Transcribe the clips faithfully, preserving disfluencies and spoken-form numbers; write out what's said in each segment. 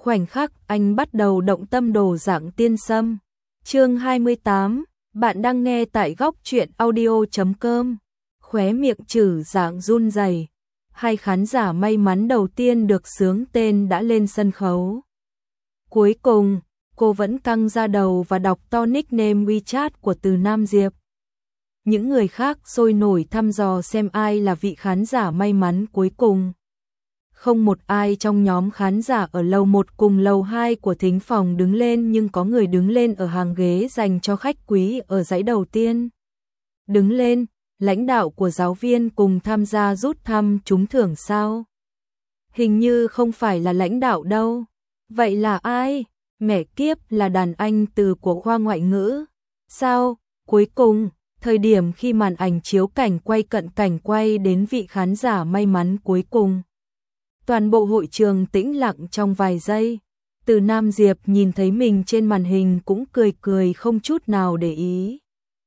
khoảnh khắc anh bắt đầu động tâm đổ dạng tiên sâm. Chương hai mươi tám, bạn đang nghe tại góc truyện audio chấm com. Khóe miệng Trử Dạng run rẩy. Hai khán giả may mắn đầu tiên được xướng tên đã lên sân khấu. Cuối cùng, cô vẫn căng ra đầu và đọc to nickname WeChat của Từ Nam Diệp. Những người khác sôi nổi thăm dò xem ai là vị khán giả may mắn cuối cùng. Không một ai trong nhóm khán giả ở lầu một cùng lầu hai của thính phòng đứng lên, nhưng có người đứng lên ở hàng ghế dành cho khách quý ở dãy đầu tiên. Đứng lên, lãnh đạo của giáo viên cùng tham gia rút thăm trúng thưởng sao? Hình như không phải là lãnh đạo đâu. Vậy là ai? Mẹ kiếp, là đàn anh Từ của khoa ngoại ngữ. Sao? Cuối cùng, thời điểm khi màn ảnh chiếu cảnh quay cận cảnh quay đến vị khán giả may mắn cuối cùng. Toàn bộ hội trường tĩnh lặng trong vài giây. Từ Nam Diệp nhìn thấy mình trên màn hình cũng cười cười không chút nào để ý.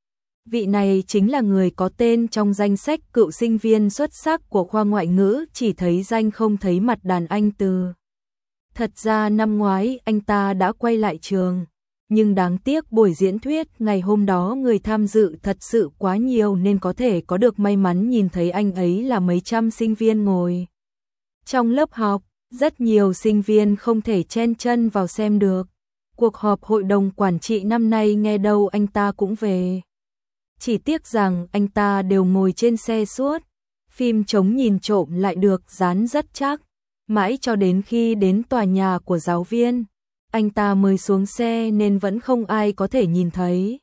Vị này chính là người có tên trong danh sách cựu sinh viên xuất sắc của khoa ngoại ngữ, chỉ thấy danh không thấy mặt đàn anh Từ. Thật ra năm ngoái anh ta đã quay lại trường, nhưng đáng tiếc buổi diễn thuyết ngày hôm đó người tham dự thật sự quá nhiều nên có thể có được may mắn nhìn thấy anh ấy là mấy trăm sinh viên ngồi trong lớp học, rất nhiều sinh viên không thể chen chân vào xem được. Cuộc họp hội đồng quản trị năm nay nghe đâu anh ta cũng về. Chỉ tiếc rằng anh ta đều ngồi trên xe suốt, phim chống nhìn trộm lại được dán rất chắc. Mãi cho đến khi đến tòa nhà của giáo viên, anh ta mới xuống xe nên vẫn không ai có thể nhìn thấy.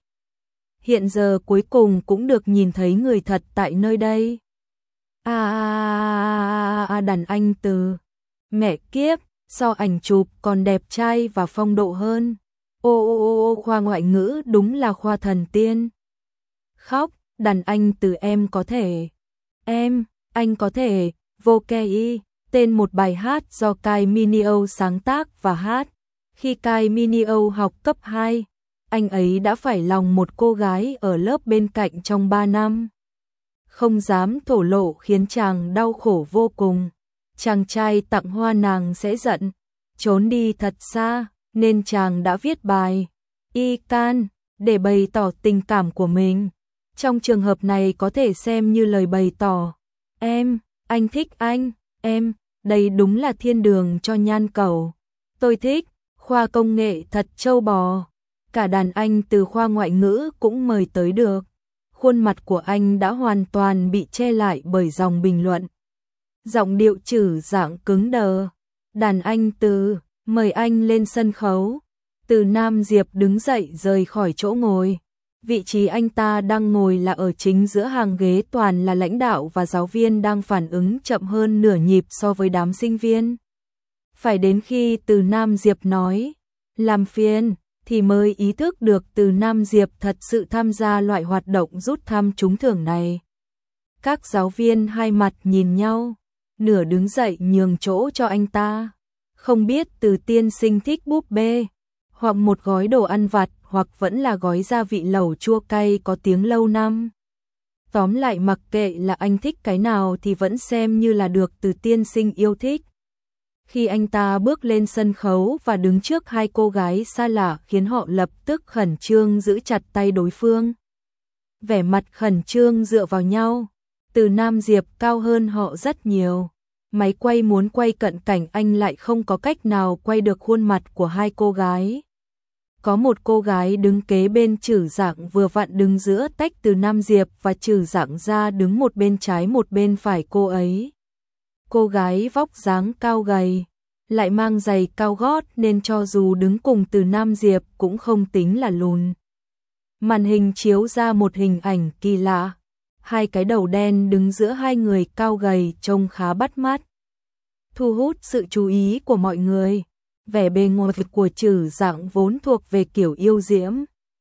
Hiện giờ cuối cùng cũng được nhìn thấy người thật tại nơi đây. À, à, à, à đàn anh Từ. Mẹ kiếp, so ảnh chụp còn đẹp trai và phong độ hơn. Ô ô ô ô khoa ngoại ngữ đúng là khoa thần tiên. Khóc, đàn anh Từ em có thể. Em, anh có thể, vô kê y. Tên một bài hát do Kai Minio sáng tác và hát. Khi Kai Minio học cấp hai, anh ấy đã phải lòng một cô gái ở lớp bên cạnh trong ba năm. Không dám thổ lộ khiến chàng đau khổ vô cùng. Chàng trai tặng hoa nàng sẽ giận, trốn đi thật xa, nên chàng đã viết bài Y Can để bày tỏ tình cảm của mình. Trong trường hợp này có thể xem như lời bày tỏ. Em, anh thích anh, em, đây đúng là thiên đường cho nhan cầu. Tôi thích, khoa công nghệ thật trâu bò. Cả đàn anh Từ khoa ngoại ngữ cũng mời tới được. Khuôn mặt của anh đã hoàn toàn bị che lại bởi dòng bình luận. Giọng điệu Trử Dạng cứng đờ. Đàn anh Từ, mời anh lên sân khấu. Từ Nam Diệp đứng dậy rời khỏi chỗ ngồi. Vị trí anh ta đang ngồi là ở chính giữa hàng ghế, toàn là lãnh đạo và giáo viên đang phản ứng chậm hơn nửa nhịp so với đám sinh viên. Phải đến khi Từ Nam Diệp nói, làm phiền, thì mới ý thức được Từ Nam Diệp thật sự tham gia loại hoạt động rút thăm trúng thưởng này. Các giáo viên hai mặt nhìn nhau, nửa đứng dậy nhường chỗ cho anh ta. Không biết Từ tiên sinh thích búp bê, hoặc một gói đồ ăn vặt, hoặc vẫn là gói gia vị lẩu chua cay có tiếng lâu năm. Tóm lại mặc kệ là anh thích cái nào thì vẫn xem như là được Từ tiên sinh yêu thích. Khi anh ta bước lên sân khấu và đứng trước hai cô gái xa lạ khiến họ lập tức khẩn trương giữ chặt tay đối phương. Vẻ mặt khẩn trương dựa vào nhau. Từ Nam Diệp cao hơn họ rất nhiều. Máy quay muốn quay cận cảnh anh lại không có cách nào quay được khuôn mặt của hai cô gái. Có một cô gái đứng kế bên Trử Dạng vừa vặn đứng giữa tách Từ Nam Diệp và Trử Dạng ra, đứng một bên trái một bên phải cô ấy. Cô gái vóc dáng cao gầy, lại mang giày cao gót nên cho dù đứng cùng Từ Nam Diệp cũng không tính là lùn. Màn hình chiếu ra một hình ảnh kỳ lạ. Hai cái đầu đen đứng giữa hai người cao gầy trông khá bắt mắt. Thu hút sự chú ý của mọi người. Vẻ bề ngoài của Trử Dạng vốn thuộc về kiểu yêu diễm.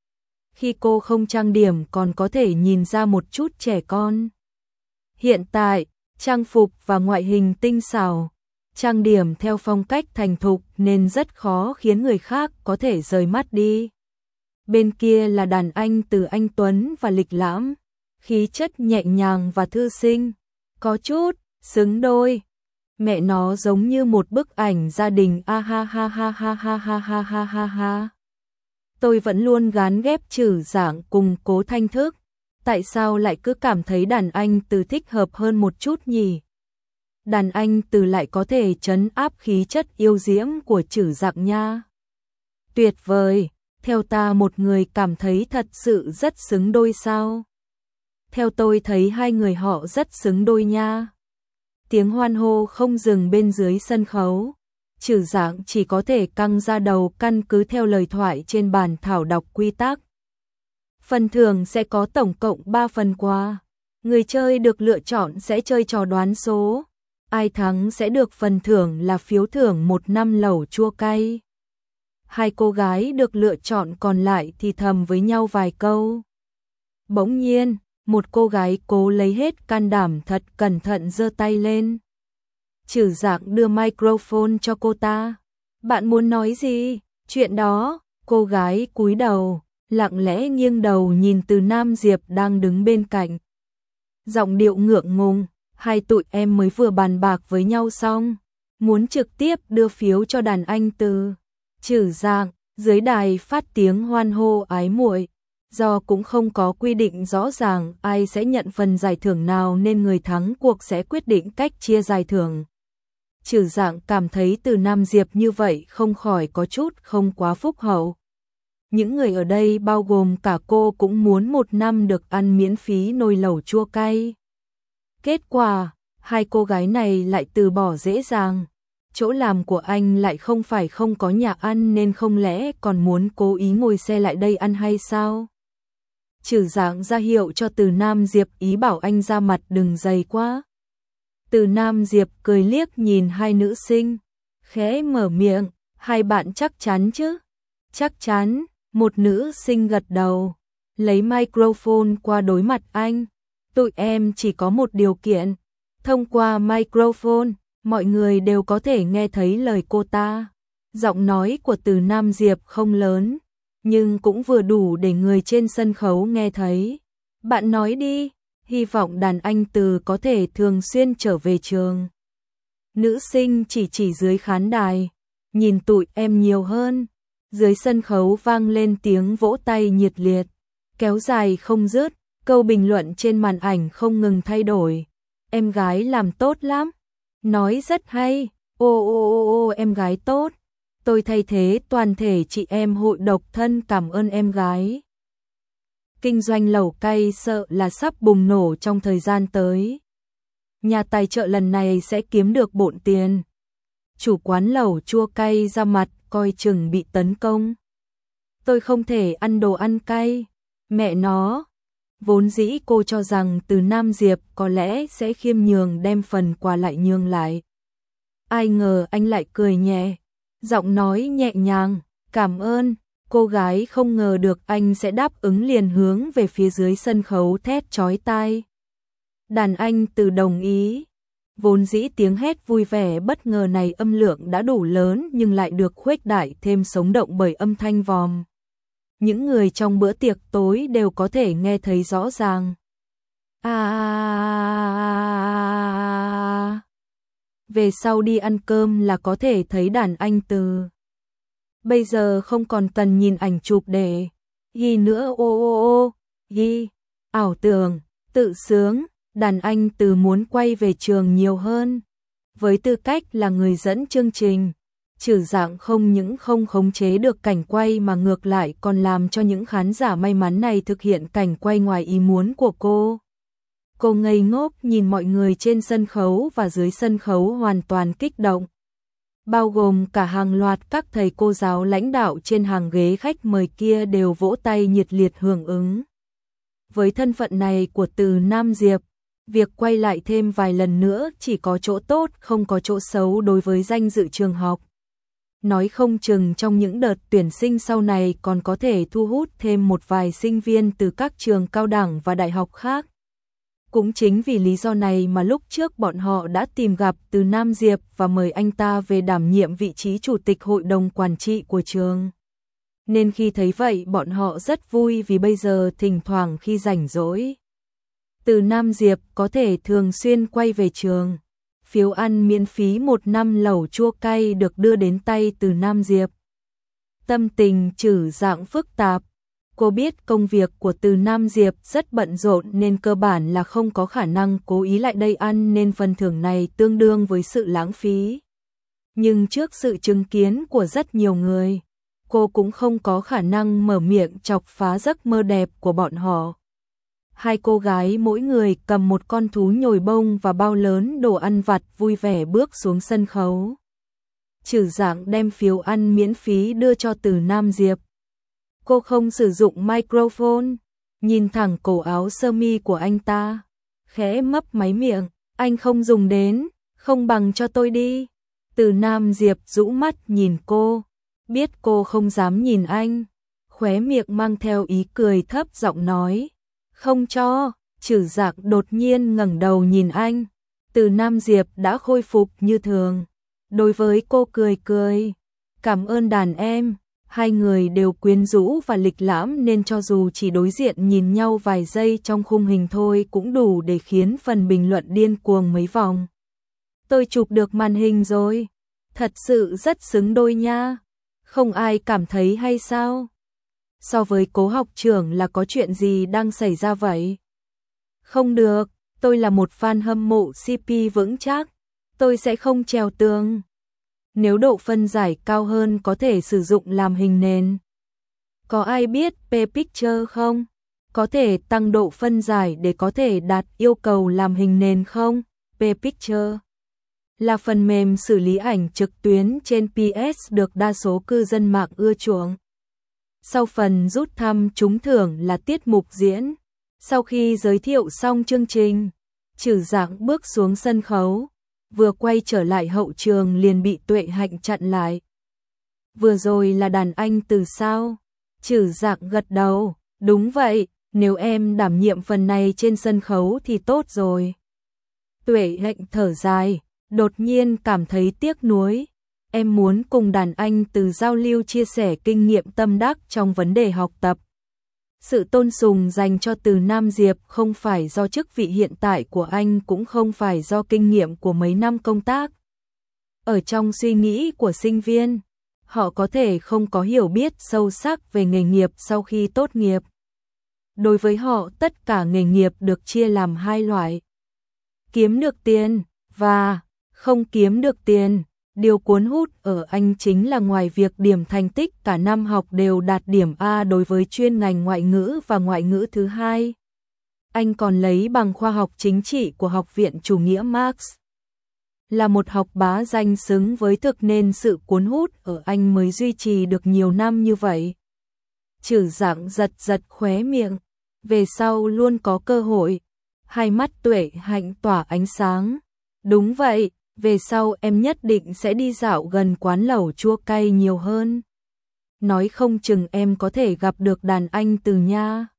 Khi cô không trang điểm còn có thể nhìn ra một chút trẻ con. Hiện tại, trang phục và ngoại hình tinh xảo, trang điểm theo phong cách thành thục nên rất khó khiến người khác có thể rời mắt đi. Bên kia là đàn anh Từ anh tuấn và lịch lãm, khí chất nhẹ nhàng và thư sinh, có chút xứng đôi. Mẹ nó giống như một bức ảnh gia đình a ha ha ha ha ha ha ha ha ha ha. Tôi vẫn luôn gán ghép Trử Dạng cùng Cố Thanh Thức, tại sao lại cứ cảm thấy đàn anh Từ thích hợp hơn một chút nhỉ? Đàn anh Từ lại có thể trấn áp khí chất yêu diễm của Trử Dạng nha. Tuyệt vời, theo ta một người cảm thấy thật sự rất xứng đôi sao? Theo tôi thấy hai người họ rất xứng đôi nha. Tiếng hoan hô không dừng bên dưới sân khấu. Trử Dạng chỉ có thể căng ra đầu căn cứ theo lời thoại trên bàn thảo đọc quy tắc. Phần thưởng sẽ có tổng cộng ba phần quà. Người chơi được lựa chọn sẽ chơi trò đoán số. Ai thắng sẽ được phần thưởng là phiếu thưởng một năm lẩu chua cay. Hai cô gái được lựa chọn còn lại thì thầm với nhau vài câu. Bỗng nhiên, một cô gái cố lấy hết can đảm thật cẩn thận giơ tay lên. Trử Dạng đưa microphone cho cô ta. Bạn muốn nói gì? Chuyện đó. Cô gái cúi đầu, lặng lẽ nghiêng đầu nhìn Từ Nam Diệp đang đứng bên cạnh. Giọng điệu ngượng ngùng, hai tụi em mới vừa bàn bạc với nhau xong, muốn trực tiếp đưa phiếu cho đàn anh Từ. Trử Dạng, dưới đài phát tiếng hoan hô ái muội. Do cũng không có quy định rõ ràng ai sẽ nhận phần giải thưởng nào nên người thắng cuộc sẽ quyết định cách chia giải thưởng. Trử Dạng cảm thấy Từ Nam Diệp như vậy không khỏi có chút không quá phúc hậu. Những người ở đây bao gồm cả cô cũng muốn một năm được ăn miễn phí nồi lẩu chua cay. Kết quả, hai cô gái này lại từ bỏ dễ dàng. Chỗ làm của anh lại không phải không có nhà ăn nên không lẽ còn muốn cố ý ngồi xe lại đây ăn hay sao? Trử Dạng ra hiệu cho Từ Nam Diệp ý bảo anh ra mặt đừng dày quá. Từ Nam Diệp cười liếc nhìn hai nữ sinh, khẽ mở miệng, hai bạn chắc chắn chứ? Chắc chắn, một nữ sinh gật đầu, lấy microphone qua đối mặt anh. Tụi em chỉ có một điều kiện, thông qua microphone, mọi người đều có thể nghe thấy lời cô ta. Giọng nói của Từ Nam Diệp không lớn, nhưng cũng vừa đủ để người trên sân khấu nghe thấy. Bạn nói đi, hy vọng đàn anh Từ có thể thường xuyên trở về trường. Nữ sinh chỉ chỉ dưới khán đài, nhìn tụi em nhiều hơn. Dưới sân khấu vang lên tiếng vỗ tay nhiệt liệt, kéo dài không dứt, câu bình luận trên màn ảnh không ngừng thay đổi. Em gái làm tốt lắm, nói rất hay, ô ô ô ô em gái tốt. Tôi thay thế toàn thể chị em hội độc thân cảm ơn em gái. Kinh doanh lẩu cay sợ là sắp bùng nổ trong thời gian tới. Nhà tài trợ lần này sẽ kiếm được bộn tiền. Chủ quán lẩu chua cay ra mặt coi chừng bị tấn công. Tôi không thể ăn đồ ăn cay. Mẹ nó. Vốn dĩ cô cho rằng Từ Nam Diệp có lẽ sẽ khiêm nhường đem phần quà lại nhường lại. Ai ngờ anh lại cười nhẹ. Giọng nói nhẹ nhàng, cảm ơn. Cô gái không ngờ được anh sẽ đáp ứng liền hướng về phía dưới sân khấu thét chói tai. Đàn anh Từ đồng ý. Vốn dĩ tiếng hét vui vẻ bất ngờ này âm lượng đã đủ lớn nhưng lại được khuếch đại thêm sống động bởi âm thanh vòm. Những người trong bữa tiệc tối đều có thể nghe thấy rõ ràng. À, về sau đi ăn cơm là có thể thấy đàn anh Từ. Bây giờ không còn cần nhìn ảnh chụp để ghi nữa ô ô ô, ghi, ảo tưởng, tự sướng, đàn anh Từ muốn quay về trường nhiều hơn. Với tư cách là người dẫn chương trình, Trử Dạng không những không khống chế được cảnh quay mà ngược lại còn làm cho những khán giả may mắn này thực hiện cảnh quay ngoài ý muốn của cô. Cô ngây ngốc nhìn mọi người trên sân khấu và dưới sân khấu hoàn toàn kích động. Bao gồm cả hàng loạt các thầy cô giáo lãnh đạo trên hàng ghế khách mời kia đều vỗ tay nhiệt liệt hưởng ứng. Với thân phận này của Từ Nam Diệp, việc quay lại thêm vài lần nữa chỉ có chỗ tốt không có chỗ xấu đối với danh dự trường học. Nói không chừng trong những đợt tuyển sinh sau này còn có thể thu hút thêm một vài sinh viên từ các trường cao đẳng và đại học khác. Cũng chính vì lý do này mà lúc trước bọn họ đã tìm gặp Từ Nam Diệp và mời anh ta về đảm nhiệm vị trí chủ tịch hội đồng quản trị của trường. Nên khi thấy vậy bọn họ rất vui vì bây giờ thỉnh thoảng khi rảnh rỗi, Từ Nam Diệp có thể thường xuyên quay về trường. phiếu ăn miễn phí một năm lẩu chua cay được đưa đến tay Từ Nam Diệp. Tâm tình Trử Dạng phức tạp. Cô biết công việc của Từ Nam Diệp rất bận rộn nên cơ bản là không có khả năng cố ý lại đây ăn, nên phần thưởng này tương đương với sự lãng phí. Nhưng trước sự chứng kiến của rất nhiều người, cô cũng không có khả năng mở miệng chọc phá giấc mơ đẹp của bọn họ. Hai cô gái mỗi người cầm một con thú nhồi bông và bao lớn đồ ăn vặt vui vẻ bước xuống sân khấu. Trử Dạng đem phiếu ăn miễn phí đưa cho Từ Nam Diệp. Cô không sử dụng microphone, nhìn thẳng cổ áo sơ mi của anh ta, khẽ mấp máy miệng, anh không dùng đến, không bằng cho tôi đi. Từ Nam Diệp rũ mắt nhìn cô, biết cô không dám nhìn anh, khóe miệng mang theo ý cười thấp giọng nói, không cho. Trử Dạng đột nhiên ngẩng đầu nhìn anh, Từ Nam Diệp đã khôi phục như thường, đối với cô cười cười, cảm ơn đàn em. Hai người đều quyến rũ và lịch lãm nên cho dù chỉ đối diện nhìn nhau vài giây trong khung hình thôi cũng đủ để khiến phần bình luận điên cuồng mấy vòng. Tôi chụp được màn hình rồi, thật sự rất xứng đôi nha, không ai cảm thấy hay sao? So với Cố học trưởng là có chuyện gì đang xảy ra vậy? Không được, tôi là một fan hâm mộ xê pê vững chắc, tôi sẽ không trèo tường. Nếu độ phân giải cao hơn có thể sử dụng làm hình nền. Có ai biết P-Picture không? Có thể tăng độ phân giải để có thể đạt yêu cầu làm hình nền không? P-Picture là phần mềm xử lý ảnh trực tuyến trên pê ét được đa số cư dân mạng ưa chuộng. Sau phần rút thăm trúng thưởng là tiết mục diễn. Sau khi giới thiệu xong chương trình, Trử Dạng bước xuống sân khấu. Vừa quay trở lại hậu trường liền bị Tuệ Hạnh chặn lại. Vừa rồi là đàn anh Từ sao? Trử Dạng gật đầu, đúng vậy, nếu em đảm nhiệm phần này trên sân khấu thì tốt rồi. Tuệ Hạnh thở dài, đột nhiên cảm thấy tiếc nuối. Em muốn cùng đàn anh Từ giao lưu chia sẻ kinh nghiệm tâm đắc trong vấn đề học tập. Sự tôn sùng dành cho Từ Nam Diệp không phải do chức vị hiện tại của anh, cũng không phải do kinh nghiệm của mấy năm công tác. Ở trong suy nghĩ của sinh viên, họ có thể không có hiểu biết sâu sắc về nghề nghiệp sau khi tốt nghiệp. Đối với họ, tất cả nghề nghiệp được chia làm hai loại: kiếm được tiền và không kiếm được tiền. Điều cuốn hút ở anh chính là ngoài việc điểm thành tích cả năm học đều đạt điểm A đối với chuyên ngành ngoại ngữ và ngoại ngữ thứ hai, anh còn lấy bằng khoa học chính trị của Học viện Chủ nghĩa Marx. Là một học bá danh xứng với thực nên sự cuốn hút ở anh mới duy trì được nhiều năm như vậy. Trử Dạng giật giật khóe miệng, về sau luôn có cơ hội. Hai mắt Tuệ Hạnh tỏa ánh sáng. Đúng vậy. Về sau em nhất định sẽ đi dạo gần quán lẩu chua cay nhiều hơn. Nói không chừng em có thể gặp được đàn anh Từ nha.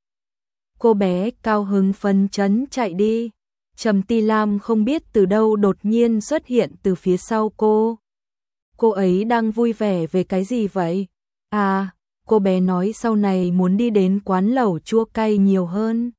Cô bé cao hứng phấn chấn chạy đi. Trầm Ti Lam không biết từ đâu đột nhiên xuất hiện từ phía sau cô. Cô ấy đang vui vẻ về cái gì vậy? À, cô bé nói sau này muốn đi đến quán lẩu chua cay nhiều hơn.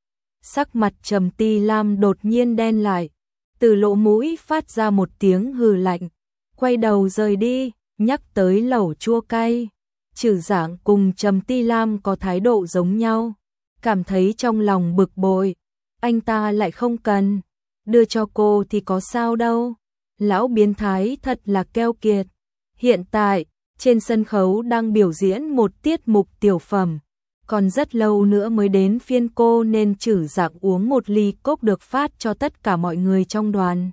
Sắc mặt Trầm Ti Lam đột nhiên đen lại. Từ lỗ mũi phát ra một tiếng hừ lạnh, quay đầu rời đi. Nhắc tới lẩu chua cay, Trử Dạng cùng Trầm Ti Lam có thái độ giống nhau, cảm thấy trong lòng bực bội. Anh ta lại không cần, đưa cho cô thì có sao đâu. Lão biến thái thật là keo kiệt. Hiện tại, trên sân khấu đang biểu diễn một tiết mục tiểu phẩm, còn rất lâu nữa mới đến phiên cô nên Trử Dạng uống một ly cốc được phát cho tất cả mọi người trong đoàn.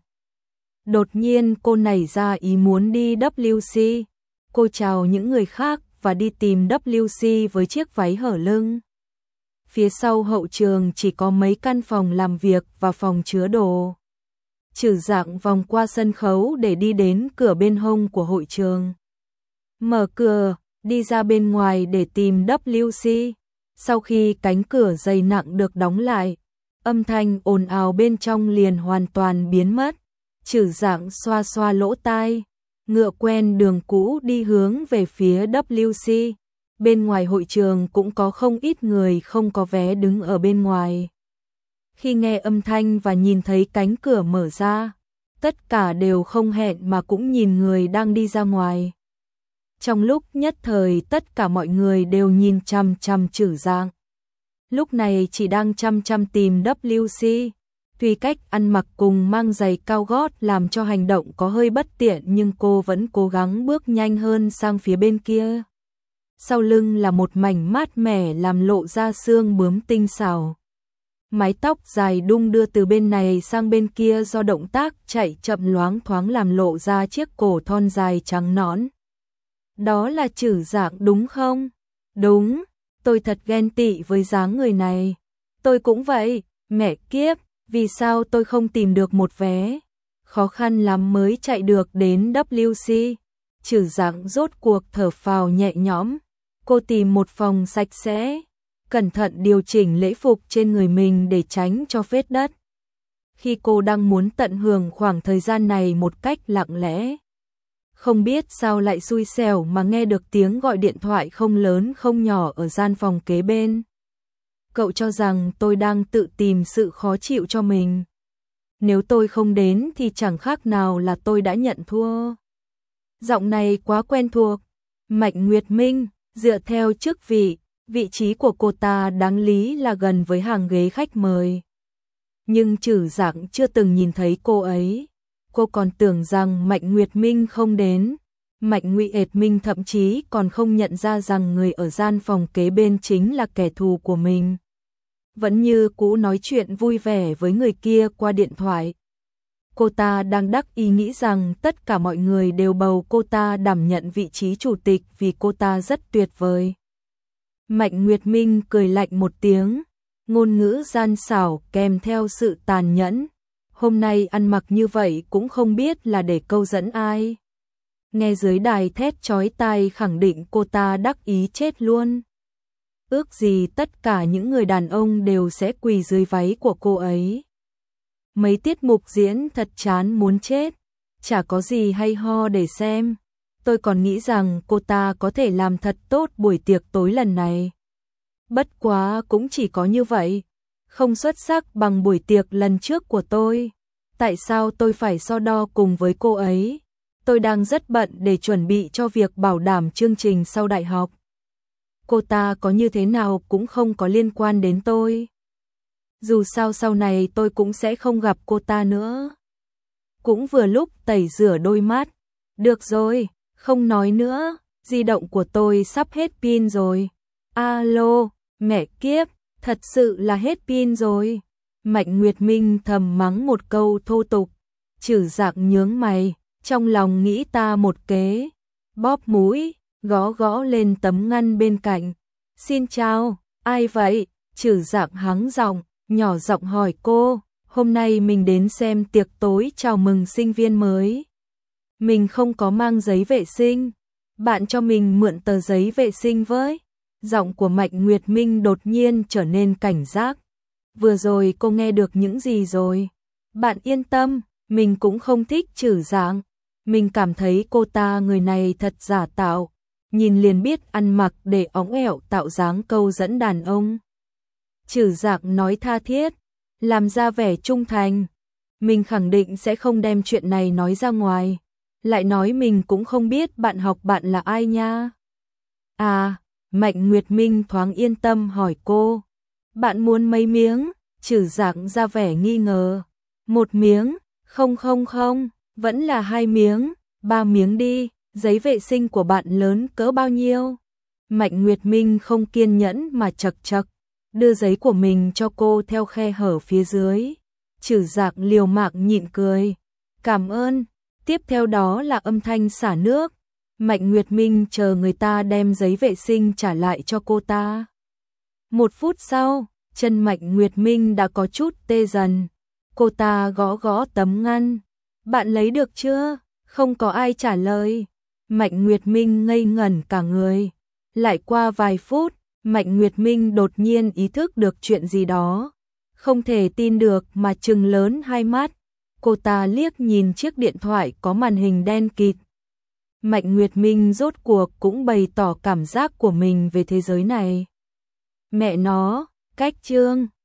Đột nhiên cô nảy ra ý muốn đi W C. Cô chào những người khác và đi tìm W C với chiếc váy hở lưng. Phía sau hậu trường chỉ có mấy căn phòng làm việc và phòng chứa đồ. Trử Dạng vòng qua sân khấu để đi đến cửa bên hông của hội trường. Mở cửa, đi ra bên ngoài để tìm W C. Sau khi cánh cửa dày nặng được đóng lại, âm thanh ồn ào bên trong liền hoàn toàn biến mất. Trử Dạng xoa xoa lỗ tai, ngựa quen đường cũ đi hướng về phía W C. Bên ngoài hội trường cũng có không ít người không có vé đứng ở bên ngoài. Khi nghe âm thanh và nhìn thấy cánh cửa mở ra, tất cả đều không hẹn mà cũng nhìn người đang đi ra ngoài. Trong lúc nhất thời tất cả mọi người đều nhìn chằm chằm Trử Dạng. Lúc này chỉ đang chăm chăm tìm W C. Tuy cách ăn mặc cùng mang giày cao gót làm cho hành động có hơi bất tiện nhưng cô vẫn cố gắng bước nhanh hơn sang phía bên kia. Sau lưng là một mảnh mát mẻ làm lộ ra xương bướm tinh xảo. Mái tóc dài đung đưa từ bên này sang bên kia do động tác chạy chậm loáng thoáng làm lộ ra chiếc cổ thon dài trắng nõn. Đó là Trử Dạng đúng không? Đúng, tôi thật ghen tị với dáng người này. Tôi cũng vậy, mẹ kiếp, vì sao tôi không tìm được một vé? Khó khăn lắm mới chạy được đến W C. Trử Dạng rốt cuộc thở phào nhẹ nhõm. Cô tìm một phòng sạch sẽ, cẩn thận điều chỉnh lễ phục trên người mình để tránh cho vết đất. Khi cô đang muốn tận hưởng khoảng thời gian này một cách lặng lẽ, không biết sao lại xui xẻo mà nghe được tiếng gọi điện thoại không lớn không nhỏ ở gian phòng kế bên. Cậu cho rằng tôi đang tự tìm sự khó chịu cho mình. Nếu tôi không đến thì chẳng khác nào là tôi đã nhận thua. Giọng này quá quen thuộc. Mạnh Nguyệt Minh, dựa theo chức vị, vị trí của cô ta đáng lý là gần với hàng ghế khách mời. Nhưng Trử Dạng chưa từng nhìn thấy cô ấy. Cô còn tưởng rằng Mạnh Nguyệt Minh không đến. Mạnh Nguyệt Minh thậm chí còn không nhận ra rằng người ở gian phòng kế bên chính là kẻ thù của mình. Vẫn như cũ nói chuyện vui vẻ với người kia qua điện thoại. Cô ta đang đắc ý nghĩ rằng tất cả mọi người đều bầu cô ta đảm nhận vị trí chủ tịch vì cô ta rất tuyệt vời. Mạnh Nguyệt Minh cười lạnh một tiếng, ngôn ngữ gian xảo kèm theo sự tàn nhẫn. Hôm nay ăn mặc như vậy cũng không biết là để câu dẫn ai. Nghe dưới đài thét chói tai khẳng định cô ta đắc ý chết luôn. Ước gì tất cả những người đàn ông đều sẽ quỳ dưới váy của cô ấy. Mấy tiết mục diễn thật chán muốn chết, chả có gì hay ho để xem. Tôi còn nghĩ rằng cô ta có thể làm thật tốt buổi tiệc tối lần này. Bất quá cũng chỉ có như vậy, không xuất sắc bằng buổi tiệc lần trước của tôi. Tại sao tôi phải so đo cùng với cô ấy? Tôi đang rất bận để chuẩn bị cho việc bảo đảm chương trình sau đại học. Cô ta có như thế nào cũng không có liên quan đến tôi. Dù sao sau này tôi cũng sẽ không gặp cô ta nữa. Cũng vừa lúc tẩy rửa đôi mắt. Được rồi, không nói nữa, di động của tôi sắp hết pin rồi. Alo, mẹ kiếp, thật sự là hết pin rồi. Mạnh Nguyệt Minh thầm mắng một câu thô tục. Trử Dạng nhướng mày, trong lòng nghĩ ta một kế. Bóp mũi, gõ gõ lên tấm ngăn bên cạnh. Xin chào, ai vậy? Trử Dạng hắng giọng, nhỏ giọng hỏi cô. Hôm nay mình đến xem tiệc tối chào mừng sinh viên mới. Mình không có mang giấy vệ sinh. Bạn cho mình mượn tờ giấy vệ sinh với. Giọng của Mạnh Nguyệt Minh đột nhiên trở nên cảnh giác. Vừa rồi cô nghe được những gì rồi? Bạn yên tâm, mình cũng không thích Trử Dạng. Mình cảm thấy cô ta người này thật giả tạo. Nhìn liền biết ăn mặc để óng ẻo tạo dáng câu dẫn đàn ông. Trử Dạng nói tha thiết, làm ra vẻ trung thành. Mình khẳng định sẽ không đem chuyện này nói ra ngoài. Lại nói mình cũng không biết bạn học bạn là ai nha. À, Mạnh Nguyệt Minh thoáng yên tâm hỏi cô. Bạn muốn mấy miếng? Trử Dạng ra vẻ nghi ngờ. Một miếng, không không không, vẫn là hai miếng, ba miếng đi. Giấy vệ sinh của bạn lớn cỡ bao nhiêu? Mạnh Nguyệt Minh không kiên nhẫn mà chật chật, đưa giấy của mình cho cô theo khe hở phía dưới. Trử Dạng liều mạng nhịn cười. Cảm ơn. Tiếp theo đó là âm thanh xả nước. Mạnh Nguyệt Minh chờ người ta đem giấy vệ sinh trả lại cho cô ta. Một phút sau, chân Mạnh Nguyệt Minh đã có chút tê dần. Cô ta gõ gõ tấm ngăn. Bạn lấy được chưa? Không có ai trả lời. Mạnh Nguyệt Minh ngây ngẩn cả người. Lại qua vài phút, Mạnh Nguyệt Minh đột nhiên ý thức được chuyện gì đó. Không thể tin được mà trừng lớn hai mắt. Cô ta liếc nhìn chiếc điện thoại có màn hình đen kịt. Mạnh Nguyệt Minh rốt cuộc cũng bày tỏ cảm giác của mình về thế giới này. Mẹ nó, cách chương.